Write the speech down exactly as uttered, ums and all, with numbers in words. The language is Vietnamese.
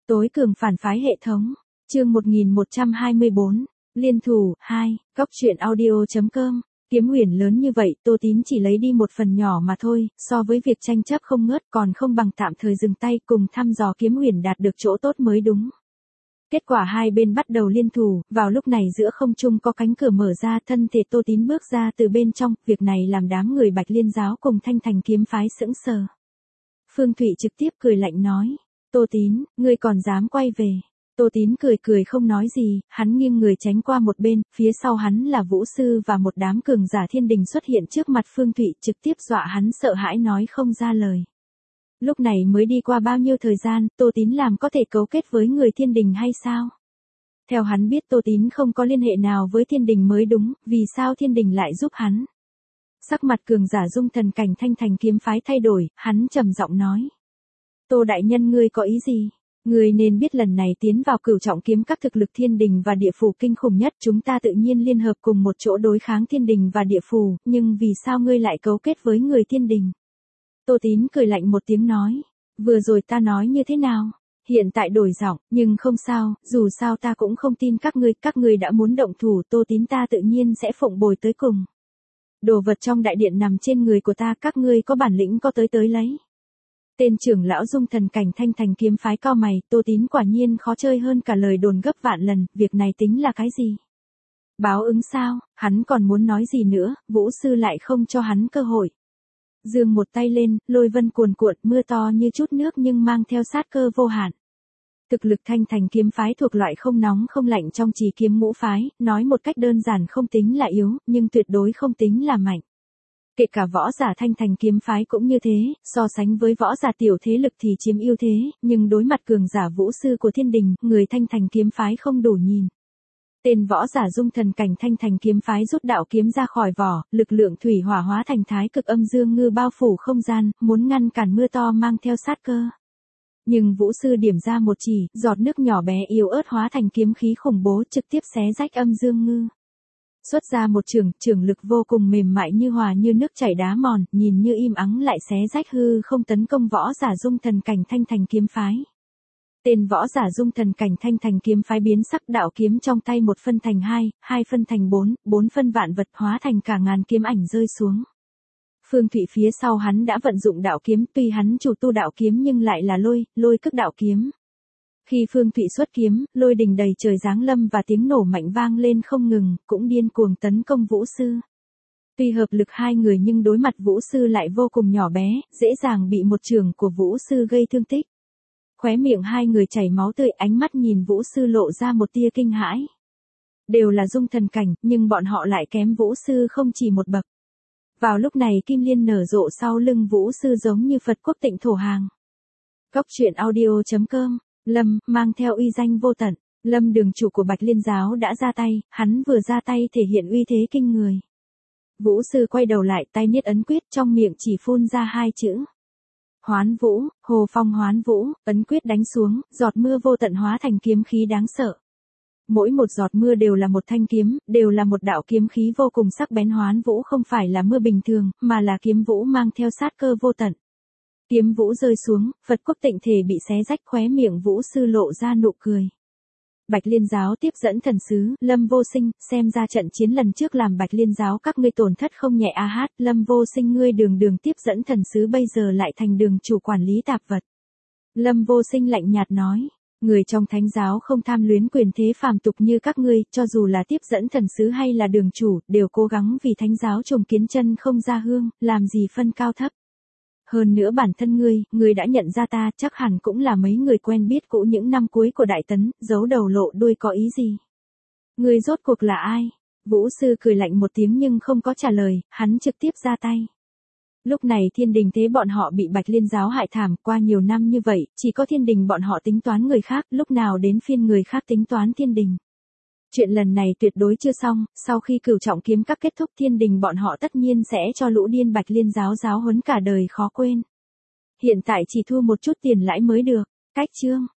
Tối cường phản phái hệ thống. Chương một nghìn một trăm hai mươi bốn. Liên thủ hai. Góc truyện audio chấm com. Kiếm huyền lớn như vậy, Tô Tín chỉ lấy đi một phần nhỏ mà thôi, so với việc tranh chấp không ngớt còn không bằng tạm thời dừng tay cùng thăm dò kiếm huyền đạt được chỗ tốt mới đúng. Kết quả hai bên bắt đầu liên thủ, vào lúc này giữa không trung có cánh cửa mở ra, thân thể Tô Tín bước ra từ bên trong, việc này làm đám người Bạch Liên giáo cùng Thanh Thành kiếm phái sững sờ. Phương Thụy trực tiếp cười lạnh nói, Tô Tín, ngươi còn dám quay về. Tô Tín cười cười không nói gì, hắn nghiêng người tránh qua một bên, phía sau hắn là Vũ Sư và một đám cường giả thiên đình xuất hiện trước mặt Phương Thụy, trực tiếp dọa hắn sợ hãi nói không ra lời. Lúc này mới đi qua bao nhiêu thời gian, Tô Tín làm có thể cấu kết với người thiên đình hay sao? Theo hắn biết Tô Tín không có liên hệ nào với thiên đình mới đúng, vì sao thiên đình lại giúp hắn? Sắc mặt cường giả Dung Thần cảnh Thanh Thành kiếm phái thay đổi, hắn trầm giọng nói. Tô đại nhân ngươi có ý gì? Ngươi nên biết lần này tiến vào cửu trọng kiếm các thực lực thiên đình và địa phủ kinh khủng nhất, chúng ta tự nhiên liên hợp cùng một chỗ đối kháng thiên đình và địa phủ, nhưng vì sao ngươi lại cấu kết với người thiên đình? Tô Tín cười lạnh một tiếng nói, vừa rồi ta nói như thế nào? Hiện tại đổi giọng, nhưng không sao, dù sao ta cũng không tin các ngươi, các ngươi đã muốn động thủ, Tô Tín ta tự nhiên sẽ phụng bồi tới cùng. Đồ vật trong đại điện nằm trên người của ta, các ngươi có bản lĩnh có tới tới lấy. Tên trưởng lão Dung Thần cảnh Thanh Thành kiếm phái cao mày, Tô Tín quả nhiên khó chơi hơn cả lời đồn gấp vạn lần, việc này tính là cái gì? Báo ứng sao? Hắn còn muốn nói gì nữa, Vũ Sư lại không cho hắn cơ hội. Dương một tay lên, lôi vân cuồn cuộn, mưa to như chút nước nhưng mang theo sát cơ vô hạn. Thực lực Thanh Thành kiếm phái thuộc loại không nóng không lạnh trong Trì kiếm ngũ phái, nói một cách đơn giản không tính là yếu, nhưng tuyệt đối không tính là mạnh. Kể cả võ giả Thanh Thành kiếm phái cũng như thế, so sánh với võ giả tiểu thế lực thì chiếm ưu thế, nhưng đối mặt cường giả Vũ Sư của thiên đình, người Thanh Thành kiếm phái không đủ nhìn. Tên võ giả Dung Thần cảnh Thanh Thành kiếm phái rút đạo kiếm ra khỏi vỏ, lực lượng thủy hỏa hóa thành thái cực âm dương ngư bao phủ không gian, muốn ngăn cản mưa to mang theo sát cơ. Nhưng Vũ Sư điểm ra một chỉ, giọt nước nhỏ bé yếu ớt hóa thành kiếm khí khủng bố trực tiếp xé rách âm dương ngư. Xuất ra một trường, trường lực vô cùng mềm mại như hòa như nước chảy đá mòn, nhìn như im ắng lại xé rách hư không tấn công võ giả Dung Thần cảnh Thanh Thành kiếm phái. Tên võ giả Dung Thần cảnh Thanh Thành kiếm phái biến sắc, đạo kiếm trong tay một phân thành hai, hai phân thành bốn, bốn phân vạn vật hóa thành cả ngàn kiếm ảnh rơi xuống. Phương Thụy phía sau hắn đã vận dụng đạo kiếm, tuy hắn chủ tu đạo kiếm nhưng lại là lôi, lôi cức đạo kiếm. Khi Phương Thụy xuất kiếm, lôi đình đầy trời giáng lâm và tiếng nổ mạnh vang lên không ngừng, cũng điên cuồng tấn công Vũ Sư. Tuy hợp lực hai người nhưng đối mặt Vũ Sư lại vô cùng nhỏ bé, dễ dàng bị một chưởng của Vũ Sư gây thương tích. Khóe miệng hai người chảy máu tươi, ánh mắt nhìn Vũ Sư lộ ra một tia kinh hãi. Đều là Dung Thần cảnh, nhưng bọn họ lại kém Vũ Sư không chỉ một bậc. Vào lúc này kim liên nở rộ sau lưng Vũ Sư giống như Phật quốc tịnh thổ hàng. Góc truyện audio chấm com. Lâm, mang theo uy danh vô tận, Lâm đường chủ của Bạch Liên giáo đã ra tay, hắn vừa ra tay thể hiện uy thế kinh người. Vũ Sư quay đầu lại, tay niết ấn quyết, trong miệng chỉ phun ra hai chữ. Hoán Vũ, Hồ Phong Hoán Vũ, ấn quyết đánh xuống, giọt mưa vô tận hóa thành kiếm khí đáng sợ. Mỗi một giọt mưa đều là một thanh kiếm, đều là một đạo kiếm khí vô cùng sắc bén. Hoán Vũ không phải là mưa bình thường, mà là kiếm vũ mang theo sát cơ vô tận. Kiếm vũ rơi xuống, Phật quốc tịnh thể bị xé rách, khóe miệng Vũ Sư lộ ra nụ cười. Bạch Liên giáo tiếp dẫn thần sứ, Lâm Vô Sinh, xem ra trận chiến lần trước làm Bạch Liên giáo các ngươi tổn thất không nhẹ a hát, Lâm Vô Sinh ngươi đường đường tiếp dẫn thần sứ bây giờ lại thành đường chủ quản lý tạp vật. Lâm Vô Sinh lạnh nhạt nói, người trong thánh giáo không tham luyến quyền thế phàm tục như các ngươi, cho dù là tiếp dẫn thần sứ hay là đường chủ, đều cố gắng vì thánh giáo trùng kiến chân không ra hương, làm gì phân cao thấp. Hơn nữa bản thân ngươi, ngươi đã nhận ra ta, chắc hẳn cũng là mấy người quen biết cũ những năm cuối của Đại Tấn, giấu đầu lộ đuôi có ý gì? Ngươi rốt cuộc là ai? Vũ Sư cười lạnh một tiếng nhưng không có trả lời, hắn trực tiếp ra tay. Lúc này thiên đình thế bọn họ bị Bạch Liên giáo hại thảm, qua nhiều năm như vậy, chỉ có thiên đình bọn họ tính toán người khác, lúc nào đến phiên người khác tính toán thiên đình. Chuyện lần này tuyệt đối chưa xong, sau khi cửu trọng kiếm các kết thúc thiên đình bọn họ tất nhiên sẽ cho lũ điên Bạch Liên giáo giáo huấn cả đời khó quên. Hiện tại chỉ thu một chút tiền lãi mới được. Cách chương.